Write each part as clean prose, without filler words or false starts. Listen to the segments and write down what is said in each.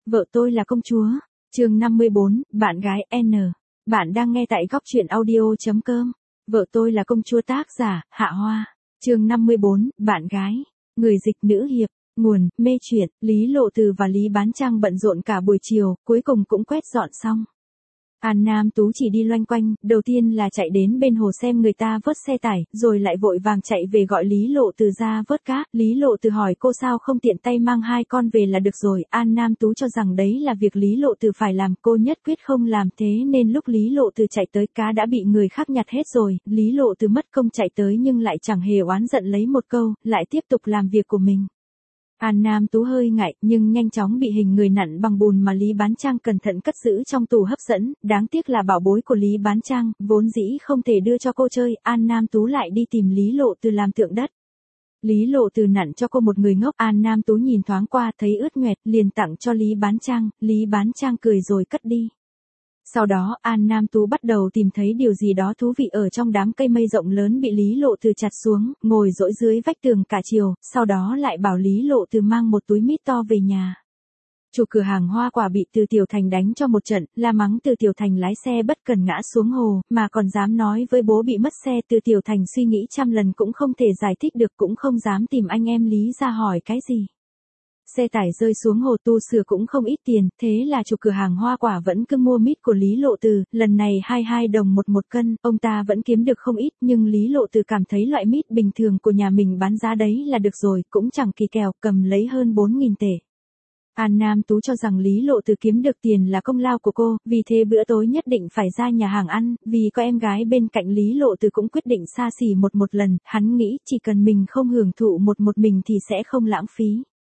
Vợ tôi là công chúa. Chương 54, bạn gái N. Bạn đang nghe tại góc truyện audio.com. Vợ tôi là công chúa, tác giả Hạ Hoa. Chương 54, bạn gái. Người dịch nữ hiệp. Nguồn, mê truyện. Lý Lộ Từ và Lý Bán Trang bận rộn cả buổi chiều, cuối cùng cũng quét dọn xong. An Nam Tú chỉ đi loanh quanh, đầu tiên là chạy đến bên hồ xem người ta vớt xe tải, rồi lại vội vàng chạy về gọi Lý Lộ Từ ra vớt cá. Lý Lộ Từ hỏi cô sao không tiện tay mang hai con về là được rồi. An Nam Tú cho rằng đấy là việc Lý Lộ Từ phải làm, cô nhất quyết không làm, thế nên lúc Lý Lộ Từ chạy tới, cá đã bị người khác nhặt hết rồi. Lý Lộ Từ mất công chạy tới nhưng lại chẳng hề oán giận lấy một câu, lại tiếp tục làm việc của mình. An Nam Tú hơi ngại, nhưng nhanh chóng bị hình người nặn bằng bùn mà Lý Bán Trang cẩn thận cất giữ trong tủ hấp dẫn, đáng tiếc là bảo bối của Lý Bán Trang, vốn dĩ không thể đưa cho cô chơi. An Nam Tú lại đi tìm Lý Lộ Từ làm tượng đất. Lý Lộ Từ nặn cho cô một người ngốc, An Nam Tú nhìn thoáng qua thấy ướt nhoẹt, liền tặng cho Lý Bán Trang. Lý Bán Trang cười rồi cất đi. Sau đó, An Nam Tú bắt đầu tìm thấy điều gì đó thú vị ở trong đám cây mây rộng lớn bị Lý Lộ Từ chặt xuống, ngồi dỗi dưới vách tường cả chiều, sau đó lại bảo Lý Lộ Từ mang một túi mít to về nhà. Chủ cửa hàng hoa quả bị Từ Tiểu Thành đánh cho một trận, la mắng Từ Tiểu Thành lái xe bất cần ngã xuống hồ, mà còn dám nói với bố bị mất xe. Từ Tiểu Thành suy nghĩ trăm lần cũng không thể giải thích được, cũng không dám tìm anh em Lý ra hỏi cái gì. Xe tải rơi xuống hồ tu sửa cũng không ít tiền, thế là chủ cửa hàng hoa quả vẫn cứ mua mít của Lý Lộ Từ, lần này 22 đồng một cân, ông ta vẫn kiếm được không ít, nhưng Lý Lộ Từ cảm thấy loại mít bình thường của nhà mình bán giá đấy là được rồi, cũng chẳng kỳ kèo, cầm lấy hơn 4.000 tệ. An Nam Tú cho rằng Lý Lộ Từ kiếm được tiền là công lao của cô, vì thế bữa tối nhất định phải ra nhà hàng ăn, vì có em gái bên cạnh Lý Lộ Từ cũng quyết định xa xỉ một lần, hắn nghĩ chỉ cần mình không hưởng thụ một mình thì sẽ không lãng phí.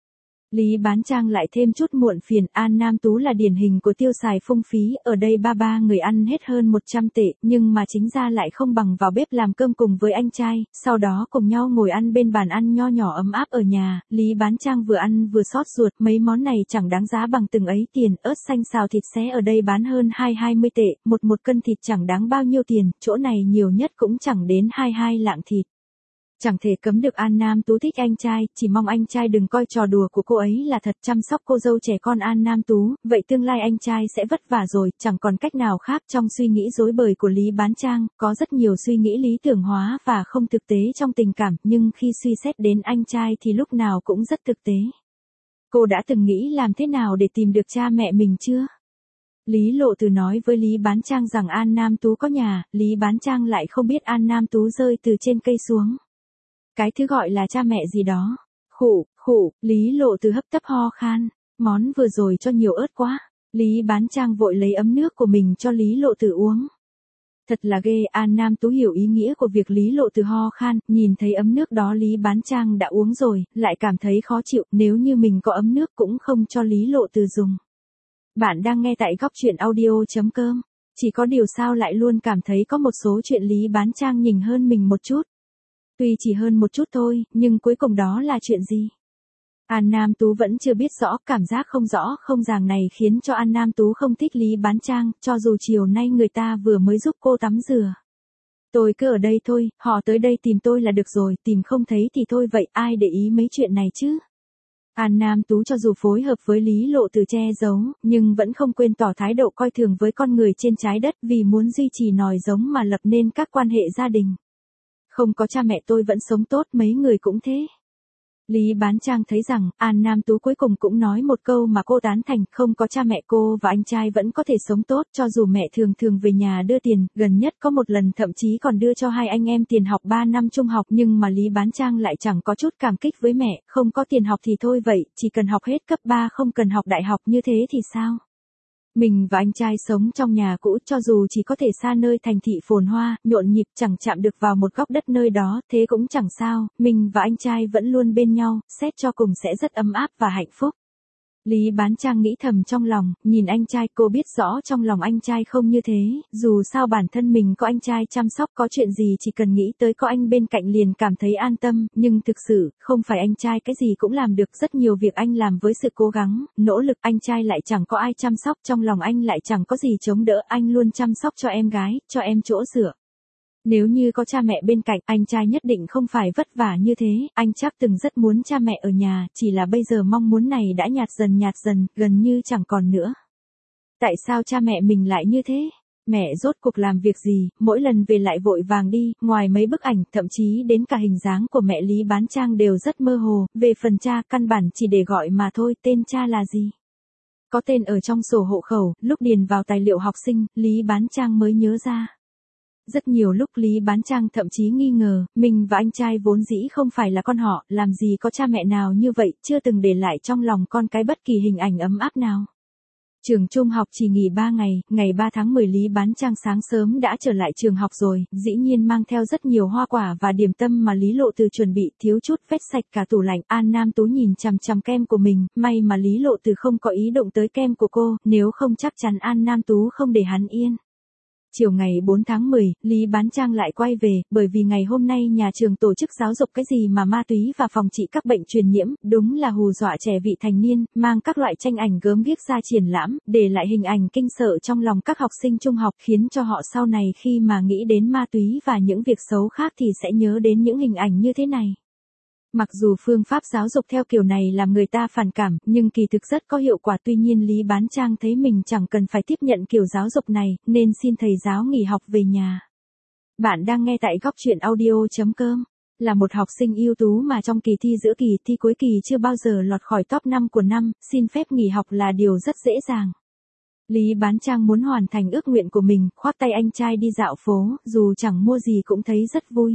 Lý Bán Trang lại thêm chút muộn phiền. An Nam Tú là điển hình của tiêu xài phung phí, ở đây ba người ăn hết hơn 100 tệ, nhưng mà chính ra lại không bằng vào bếp làm cơm cùng với anh trai, sau đó cùng nhau ngồi ăn bên bàn ăn nho nhỏ ấm áp ở nhà. Lý Bán Trang vừa ăn vừa xót ruột, mấy món này chẳng đáng giá bằng từng ấy tiền, ớt xanh xào thịt xé ở đây bán hơn 20 tệ, một cân thịt chẳng đáng bao nhiêu tiền, chỗ này nhiều nhất cũng chẳng đến 22 lạng thịt. Chẳng thể cấm được An Nam Tú thích anh trai, chỉ mong anh trai đừng coi trò đùa của cô ấy là thật, chăm sóc cô dâu trẻ con An Nam Tú, vậy tương lai anh trai sẽ vất vả rồi, chẳng còn cách nào khác. Trong suy nghĩ rối bời của Lý Bán Trang, có rất nhiều suy nghĩ lý tưởng hóa và không thực tế trong tình cảm, nhưng khi suy xét đến anh trai thì lúc nào cũng rất thực tế. Cô đã từng nghĩ làm thế nào để tìm được cha mẹ mình chưa? Lý Lộ Từ nói với Lý Bán Trang rằng An Nam Tú có nhà, Lý Bán Trang lại không biết An Nam Tú rơi từ trên cây xuống. Cái thứ gọi là cha mẹ gì đó. Khụ, Lý Lộ Từ hấp tấp ho khan. Món vừa rồi cho nhiều ớt quá. Lý Bán Trang vội lấy ấm nước của mình cho Lý Lộ Từ uống. Thật là ghê. An Nam Tú hiểu ý nghĩa của việc Lý Lộ Từ ho khan, nhìn thấy ấm nước đó Lý Bán Trang đã uống rồi, lại cảm thấy khó chịu, nếu như mình có ấm nước cũng không cho Lý Lộ Từ dùng. Bạn đang nghe tại góc truyện audio.com. Chỉ có điều sao lại luôn cảm thấy có một số chuyện Lý Bán Trang nhỉnh hơn mình một chút. Tuy chỉ hơn một chút thôi, nhưng cuối cùng đó là chuyện gì? An Nam Tú vẫn chưa biết rõ, cảm giác không rõ không ràng này khiến cho An Nam Tú không thích Lý Bán Trang, cho dù chiều nay người ta vừa mới giúp cô tắm rửa. Tôi cứ ở đây thôi, họ tới đây tìm tôi là được rồi, tìm không thấy thì thôi vậy, ai để ý mấy chuyện này chứ? An Nam Tú cho dù phối hợp với Lý Lộ Từ che giấu, nhưng vẫn không quên tỏ thái độ coi thường với con người trên trái đất, vì muốn duy trì nòi giống mà lập nên các quan hệ gia đình. Không có cha mẹ tôi vẫn sống tốt, mấy người cũng thế. Lý Bán Trang thấy rằng, An Nam Tú cuối cùng cũng nói một câu mà cô tán thành, không có cha mẹ cô và anh trai vẫn có thể sống tốt, cho dù mẹ thường về nhà đưa tiền, gần nhất có một lần thậm chí còn đưa cho hai anh em tiền học 3 năm trung học, nhưng mà Lý Bán Trang lại chẳng có chút cảm kích với mẹ, không có tiền học thì thôi vậy, chỉ cần học hết cấp 3 không cần học đại học như thế thì sao? Mình và anh trai sống trong nhà cũ, cho dù chỉ có thể xa nơi thành thị phồn hoa, nhộn nhịp, chẳng chạm được vào một góc đất nơi đó, thế cũng chẳng sao, mình và anh trai vẫn luôn bên nhau, xét cho cùng sẽ rất ấm áp và hạnh phúc. Lý Bán Trang nghĩ thầm trong lòng, nhìn anh trai, cô biết rõ trong lòng anh trai không như thế, dù sao bản thân mình có anh trai chăm sóc, có chuyện gì chỉ cần nghĩ tới có anh bên cạnh liền cảm thấy an tâm, nhưng thực sự, không phải anh trai cái gì cũng làm được, rất nhiều việc anh làm với sự cố gắng, nỗ lực, anh trai lại chẳng có ai chăm sóc, trong lòng anh lại chẳng có gì chống đỡ, anh luôn chăm sóc cho em gái, cho em chỗ dựa. Nếu như có cha mẹ bên cạnh, anh trai nhất định không phải vất vả như thế, anh chắc từng rất muốn cha mẹ ở nhà, chỉ là bây giờ mong muốn này đã nhạt dần, gần như chẳng còn nữa. Tại sao cha mẹ mình lại như thế? Mẹ rốt cuộc làm việc gì, mỗi lần về lại vội vàng đi, ngoài mấy bức ảnh, thậm chí đến cả hình dáng của mẹ Lý Bán Trang đều rất mơ hồ, về phần cha, căn bản chỉ để gọi mà thôi, tên cha là gì? Có tên ở trong sổ hộ khẩu, lúc điền vào tài liệu học sinh, Lý Bán Trang mới nhớ ra. Rất nhiều lúc Lý Bán Trang thậm chí nghi ngờ, mình và anh trai vốn dĩ không phải là con họ, làm gì có cha mẹ nào như vậy, chưa từng để lại trong lòng con cái bất kỳ hình ảnh ấm áp nào. Trường trung học chỉ nghỉ 3 ngày, ngày 3 tháng 10 Lý Bán Trang sáng sớm đã trở lại trường học rồi, dĩ nhiên mang theo rất nhiều hoa quả và điểm tâm mà Lý Lộ Từ chuẩn bị, thiếu chút vét sạch cả tủ lạnh. An Nam Tú nhìn chằm chằm kem của mình, may mà Lý Lộ Từ không có ý động tới kem của cô, nếu không chắc chắn An Nam Tú không để hắn yên. Chiều ngày 4 tháng 10, Lý Bán Trang lại quay về, bởi vì ngày hôm nay nhà trường tổ chức giáo dục cái gì mà ma túy và phòng trị các bệnh truyền nhiễm, đúng là hù dọa trẻ vị thành niên, mang các loại tranh ảnh gớm ghiếc ra triển lãm, để lại hình ảnh kinh sợ trong lòng các học sinh trung học, khiến cho họ sau này khi mà nghĩ đến ma túy và những việc xấu khác thì sẽ nhớ đến những hình ảnh như thế này. Mặc dù phương pháp giáo dục theo kiểu này làm người ta phản cảm, nhưng kỳ thực rất có hiệu quả. Tuy nhiên Lý Bán Trang thấy mình chẳng cần phải tiếp nhận kiểu giáo dục này, nên xin thầy giáo nghỉ học về nhà. Bạn đang nghe tại góc truyện audio.com. Là một học sinh ưu tú mà trong kỳ thi giữa kỳ, thi cuối kỳ chưa bao giờ lọt khỏi top 5 của năm, xin phép nghỉ học là điều rất dễ dàng. Lý Bán Trang muốn hoàn thành ước nguyện của mình, khoác tay anh trai đi dạo phố, dù chẳng mua gì cũng thấy rất vui.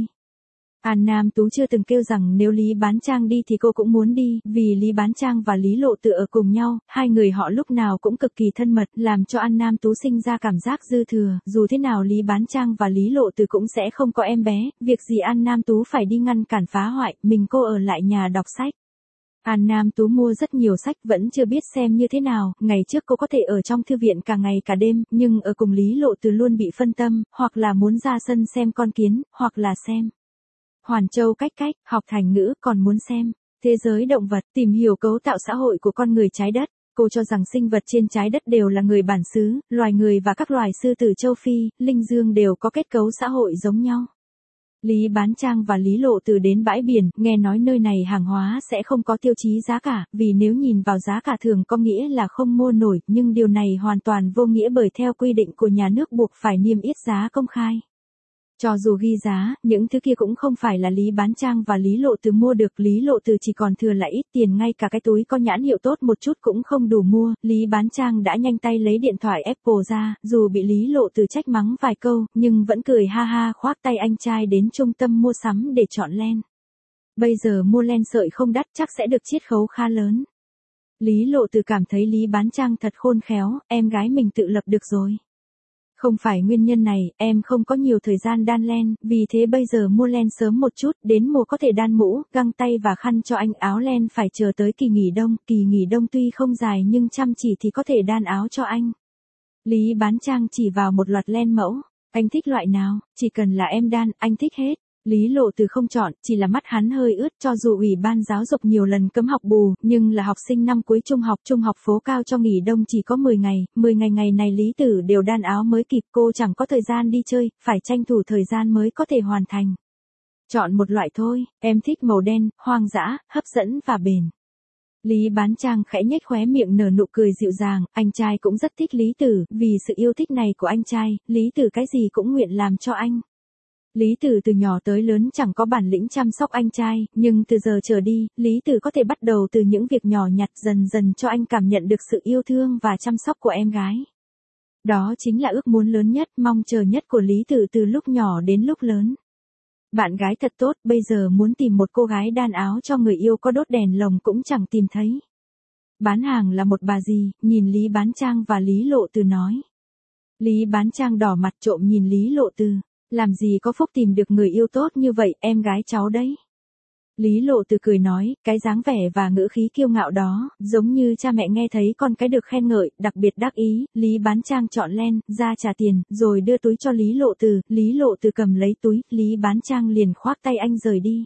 An Nam Tú chưa từng kêu rằng nếu Lý Bán Trang đi thì cô cũng muốn đi, vì Lý Bán Trang và Lý Lộ Từ ở cùng nhau, hai người họ lúc nào cũng cực kỳ thân mật, làm cho An Nam Tú sinh ra cảm giác dư thừa, dù thế nào Lý Bán Trang và Lý Lộ Từ cũng sẽ không có em bé, việc gì An Nam Tú phải đi ngăn cản phá hoại, mình cô ở lại nhà đọc sách. An Nam Tú mua rất nhiều sách, vẫn chưa biết xem như thế nào, ngày trước cô có thể ở trong thư viện cả ngày cả đêm, nhưng ở cùng Lý Lộ Từ luôn bị phân tâm, hoặc là muốn ra sân xem con kiến, hoặc là xem Hoàn Châu cách, học thành ngữ, còn muốn xem thế giới động vật, tìm hiểu cấu tạo xã hội của con người trái đất. Cô cho rằng sinh vật trên trái đất đều là người bản xứ, loài người và các loài sư tử châu Phi, linh dương đều có kết cấu xã hội giống nhau. Lý Bán Trang và Lý Lộ Từ đến bãi biển, nghe nói nơi này hàng hóa sẽ không có tiêu chí giá cả, vì nếu nhìn vào giá cả thường có nghĩa là không mua nổi, nhưng điều này hoàn toàn vô nghĩa bởi theo quy định của nhà nước buộc phải niêm yết giá công khai. Cho dù ghi giá, những thứ kia cũng không phải là Lý Bán Trang và Lý Lộ Từ mua được, Lý Lộ Từ chỉ còn thừa lại ít tiền, ngay cả cái túi có nhãn hiệu tốt một chút cũng không đủ mua, Lý Bán Trang đã nhanh tay lấy điện thoại Apple ra, dù bị Lý Lộ Từ trách mắng vài câu, nhưng vẫn cười ha ha khoác tay anh trai đến trung tâm mua sắm để chọn len. Bây giờ mua len sợi không đắt chắc sẽ được chiết khấu khá lớn. Lý Lộ Từ cảm thấy Lý Bán Trang thật khôn khéo, em gái mình tự lập được rồi. Không phải nguyên nhân này, em không có nhiều thời gian đan len, vì thế bây giờ mua len sớm một chút, đến mùa có thể đan mũ, găng tay và khăn cho anh. Áo len phải chờ tới kỳ nghỉ đông tuy không dài nhưng chăm chỉ thì có thể đan áo cho anh. Lý Bán Trang chỉ vào một loạt len mẫu, anh thích loại nào, chỉ cần là em đan, anh thích hết. Lý Lộ Từ không chọn, chỉ là mắt hắn hơi ướt, cho dù Ủy ban giáo dục nhiều lần cấm học bù, nhưng là học sinh năm cuối trung học phố cao cho nghỉ đông chỉ có 10 ngày, 10 ngày này Lý Tử đều đan áo mới kịp, cô chẳng có thời gian đi chơi, phải tranh thủ thời gian mới có thể hoàn thành. Chọn một loại thôi, em thích màu đen, hoang dã, hấp dẫn và bền. Lý Bán Trang khẽ nhếch khóe miệng nở nụ cười dịu dàng, anh trai cũng rất thích Lý Tử, vì sự yêu thích này của anh trai, Lý Tử cái gì cũng nguyện làm cho anh. Lý Tử từ nhỏ tới lớn chẳng có bản lĩnh chăm sóc anh trai, nhưng từ giờ trở đi, Lý Tử có thể bắt đầu từ những việc nhỏ nhặt, dần dần cho anh cảm nhận được sự yêu thương và chăm sóc của em gái. Đó chính là ước muốn lớn nhất, mong chờ nhất của Lý Tử từ lúc nhỏ đến lúc lớn. Bạn gái thật tốt, bây giờ muốn tìm một cô gái đan áo cho người yêu có đốt đèn lồng cũng chẳng tìm thấy. Bán hàng là một bà dì, nhìn Lý Bán Trang và Lý Lộ Từ nói. Lý Bán Trang đỏ mặt trộm nhìn Lý Lộ Từ. Làm gì có phúc tìm được người yêu tốt như vậy, em gái cháu đấy. Lý Lộ Từ cười nói, cái dáng vẻ và ngữ khí kiêu ngạo đó, giống như cha mẹ nghe thấy con cái được khen ngợi, đặc biệt đắc ý. Lý Bán Trang chọn len, ra trả tiền, rồi đưa túi cho Lý Lộ Từ. Lý Lộ Từ cầm lấy túi, Lý Bán Trang liền khoác tay anh rời đi.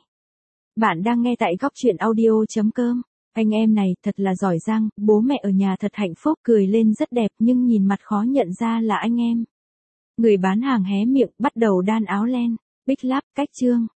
Bạn đang nghe tại góc truyện audio.com. Anh em này thật là giỏi giang, bố mẹ ở nhà thật hạnh phúc, cười lên rất đẹp nhưng nhìn mặt khó nhận ra là anh em. Người bán hàng hé miệng, bắt đầu đan áo len. Bích Láp, cách chương.